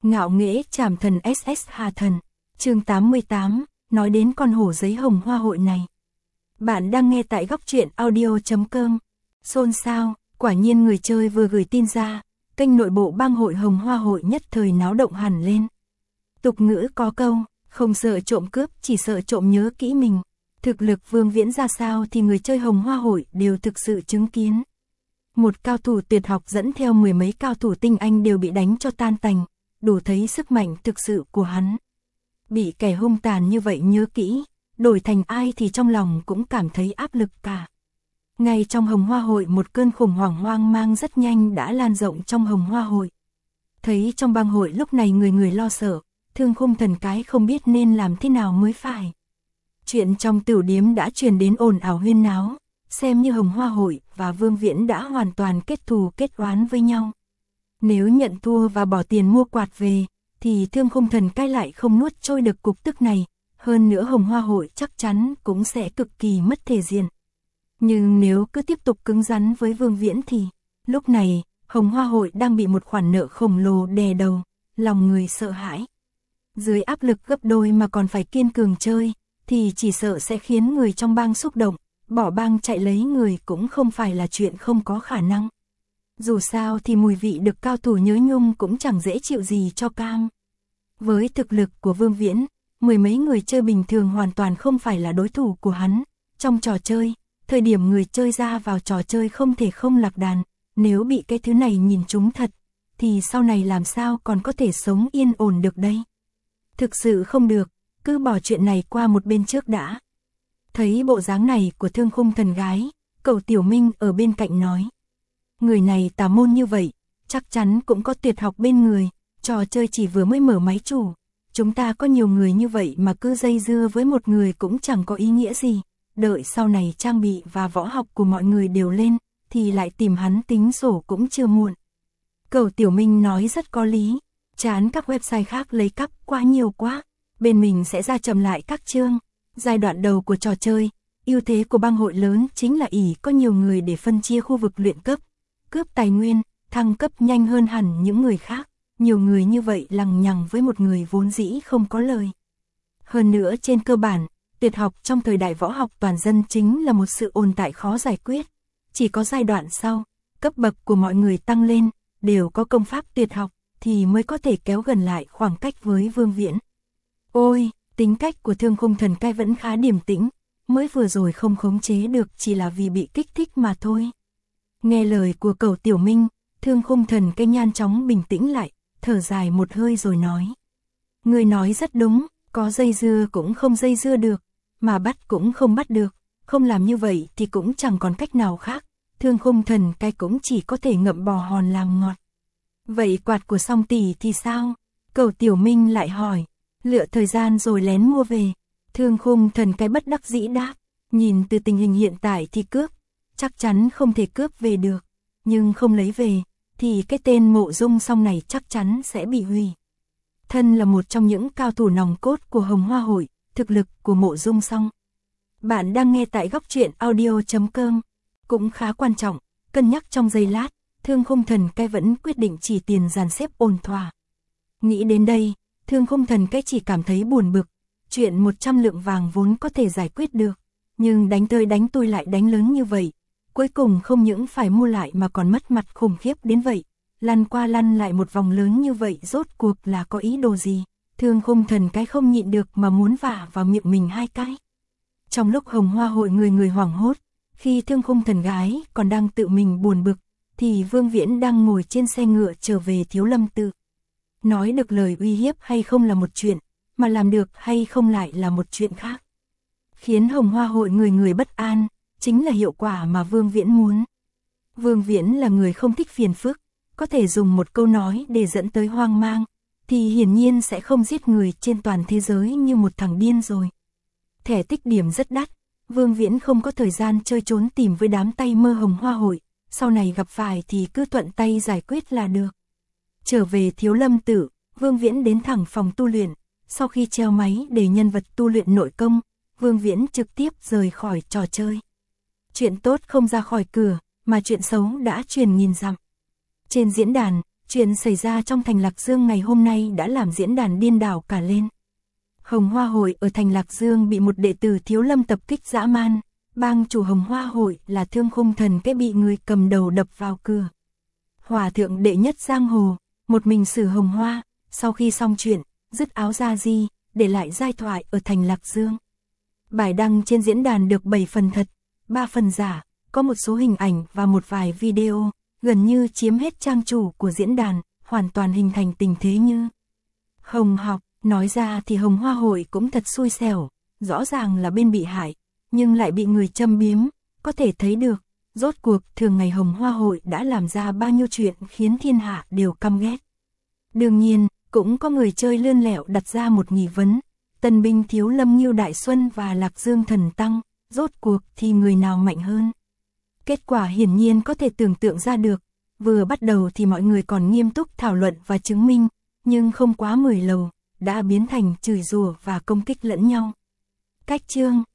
Ngạo nghễ trảm thần SS Hà Thần, chương 88, nói đến con hổ giấy hồng hoa hội này. Bạn đang nghe tại góc truyện audio.com. Xôn xao, quả nhiên người chơi vừa gửi tin ra, kênh nội bộ bang hội hồng hoa hội nhất thời náo động hẳn lên. Tục ngữ có câu, không sợ trộm cướp chỉ sợ trộm nhớ kỹ mình. Thực lực Vương Viễn ra sao thì người chơi hồng hoa hội đều thực sự chứng kiến. Một cao thủ tuyệt học dẫn theo mười mấy cao thủ tinh anh đều bị đánh cho tan tành, đủ thấy sức mạnh thực sự của hắn. Bị kẻ hung tàn như vậy nhớ kỹ, đổi thành ai thì trong lòng cũng cảm thấy áp lực cả. Ngay trong hồng hoa hội một cơn khủng hoảng hoang mang rất nhanh đã lan rộng trong hồng hoa hội. Thấy trong bang hội lúc này người người lo sợ, Thương Khung Thần cái không biết nên làm thế nào mới phải. Chuyện trong tửu điếm đã truyền đến ồn ào huyên náo, xem như hồng hoa hội và Vương Viễn đã hoàn toàn kết thù kết oán với nhau. Nếu nhận thua và bỏ tiền mua quạt về, thì Thương Khung Thần cái lại không nuốt trôi được cục tức này, hơn nữa hồng hoa hội chắc chắn cũng sẽ cực kỳ mất thể diện. Nhưng nếu cứ tiếp tục cứng rắn với Vương Viễn thì, lúc này, hồng hoa hội đang bị một khoản nợ khổng lồ đè đầu, lòng người sợ hãi. Dưới áp lực gấp đôi mà còn phải kiên cường chơi, thì chỉ sợ sẽ khiến người trong bang xúc động, bỏ bang chạy lấy người cũng không phải là chuyện không có khả năng. Dù sao thì mùi vị được cao thủ nhớ nhung cũng chẳng dễ chịu gì cho cam. Với thực lực của Vương Viễn, mười mấy người chơi bình thường hoàn toàn không phải là đối thủ của hắn. Trong trò chơi, thời điểm người chơi ra vào trò chơi không thể không lạc đàn, nếu bị cái thứ này nhìn trúng thật, thì sau này làm sao còn có thể sống yên ổn được đây. Thực sự không được, cứ bỏ chuyện này qua một bên trước đã. Thấy bộ dáng này của Thương Khung Thần gái, cậu Tiểu Minh ở bên cạnh nói. Người này tà môn như vậy, chắc chắn cũng có tuyệt học bên người, trò chơi chỉ vừa mới mở máy chủ. Chúng ta có nhiều người như vậy mà cứ dây dưa với một người cũng chẳng có ý nghĩa gì. Đợi sau này trang bị và võ học của mọi người đều lên, thì lại tìm hắn tính sổ cũng chưa muộn. Cậu Tiểu Minh nói rất có lý, chán các website khác lấy cắp quá nhiều quá. Bên mình sẽ ra chậm lại các chương. Giai đoạn đầu của trò chơi, ưu thế của bang hội lớn chính là ỷ có nhiều người để phân chia khu vực luyện cấp, cướp tài nguyên, thăng cấp nhanh hơn hẳn những người khác. Nhiều người như vậy lằng nhằng với một người vốn dĩ không có lời. Hơn nữa trên cơ bản, tuyệt học trong thời đại võ học toàn dân chính là một sự ồn tại khó giải quyết. Chỉ có giai đoạn sau, cấp bậc của mọi người tăng lên, đều có công pháp tuyệt học, thì mới có thể kéo gần lại khoảng cách với Vương Viễn. Ôi, tính cách của Thương Khung Thần cái vẫn khá điềm tĩnh, mới vừa rồi không khống chế được chỉ là vì bị kích thích mà thôi. Nghe lời của cậu Tiểu Minh, Thương Khung Thần cái nhanh chóng bình tĩnh lại, thở dài một hơi rồi nói. Người nói rất đúng, có dây dưa cũng không dây dưa được, mà bắt cũng không bắt được, không làm như vậy thì cũng chẳng còn cách nào khác. Thương Khung Thần cái cũng chỉ có thể ngậm bò hòn làm ngọt. Vậy quạt của Song tỷ thì sao? Cậu Tiểu Minh lại hỏi. Lựa thời gian rồi lén mua về. Thương Khung Thần cái bất đắc dĩ đáp. Nhìn từ tình hình hiện tại thì cướp, chắc chắn không thể cướp về được. Nhưng không lấy về, thì cái tên Mộ Dung Song này chắc chắn sẽ bị hủy. Thân là một trong những cao thủ nòng cốt của hồng hoa hội, thực lực của Mộ Dung Song. Bạn đang nghe tại góc truyện audio.com. Cũng khá quan trọng, cân nhắc trong giây lát, Thương Khung Thần cái vẫn quyết định chỉ tiền dàn xếp ổn thỏa. Nghĩ đến đây, Thương Khung Thần cái chỉ cảm thấy buồn bực, chuyện 100 lượng vàng vốn có thể giải quyết được, nhưng đánh tới đánh tôi lại đánh lớn như vậy, cuối cùng không những phải mua lại mà còn mất mặt khủng khiếp đến vậy, lăn qua lăn lại một vòng lớn như vậy rốt cuộc là có ý đồ gì. Thương Khung Thần cái không nhịn được mà muốn vả vào miệng mình hai cái. Trong lúc hồng hoa hội người người hoảng hốt, khi Thương Khung Thần gái còn đang tự mình buồn bực, thì Vương Viễn đang ngồi trên xe ngựa trở về Thiếu Lâm Tự. Nói được lời uy hiếp hay không là một chuyện, mà làm được hay không lại là một chuyện khác. Khiến hồng hoa hội người người bất an, chính là hiệu quả mà Vương Viễn muốn. Vương Viễn là người không thích phiền phức, có thể dùng một câu nói để dẫn tới hoang mang, thì hiển nhiên sẽ không giết người trên toàn thế giới như một thằng điên rồi. Thẻ tích điểm rất đắt, Vương Viễn không có thời gian chơi trốn tìm với đám tay mơ hồng hoa hội, sau này gặp phải thì cứ thuận tay giải quyết là được. Trở về Thiếu Lâm Tự, Vương Viễn đến thẳng phòng tu luyện, sau khi treo máy để nhân vật tu luyện nội công, Vương Viễn trực tiếp rời khỏi trò chơi. Chuyện tốt không ra khỏi cửa, mà chuyện xấu đã truyền nghìn dặm. Trên diễn đàn, Chuyện xảy ra trong thành Lạc Dương ngày hôm nay đã làm diễn đàn điên đảo cả lên. Hồng Hoa Hội ở thành Lạc Dương bị một đệ tử Thiếu Lâm tập kích dã man. Bang chủ Hồng Hoa Hội là Thương Khung Thần Cái bị người cầm đầu đập vào cửa. Hòa thượng đệ nhất giang hồ, một mình xử Hồng Hoa, sau khi xong chuyện, dứt áo ra di, để lại giai thoại ở thành Lạc Dương. Bài đăng trên diễn đàn được 7 phần thật, 3 phần giả, có một số hình ảnh và một vài video, gần như chiếm hết trang chủ của diễn đàn, hoàn toàn hình thành tình thế như Hồng học. Nói ra thì Hồng Hoa Hội cũng thật xui xẻo, rõ ràng là bên bị hại, nhưng lại bị người châm biếm, có thể thấy được, rốt cuộc thường ngày Hồng Hoa Hội đã làm ra bao nhiêu chuyện khiến thiên hạ đều căm ghét. Đương nhiên, cũng có người chơi lươn lẹo đặt ra một nghi vấn, Tân binh Thiếu Lâm Ngưu Đại Xuân và Lạc Dương Thần Tăng, rốt cuộc thì người nào mạnh hơn? Kết quả hiển nhiên có thể tưởng tượng ra được, vừa bắt đầu thì mọi người còn nghiêm túc thảo luận và chứng minh, nhưng không quá 10 lầu, đã biến thành chửi rủa và công kích lẫn nhau. Cách chương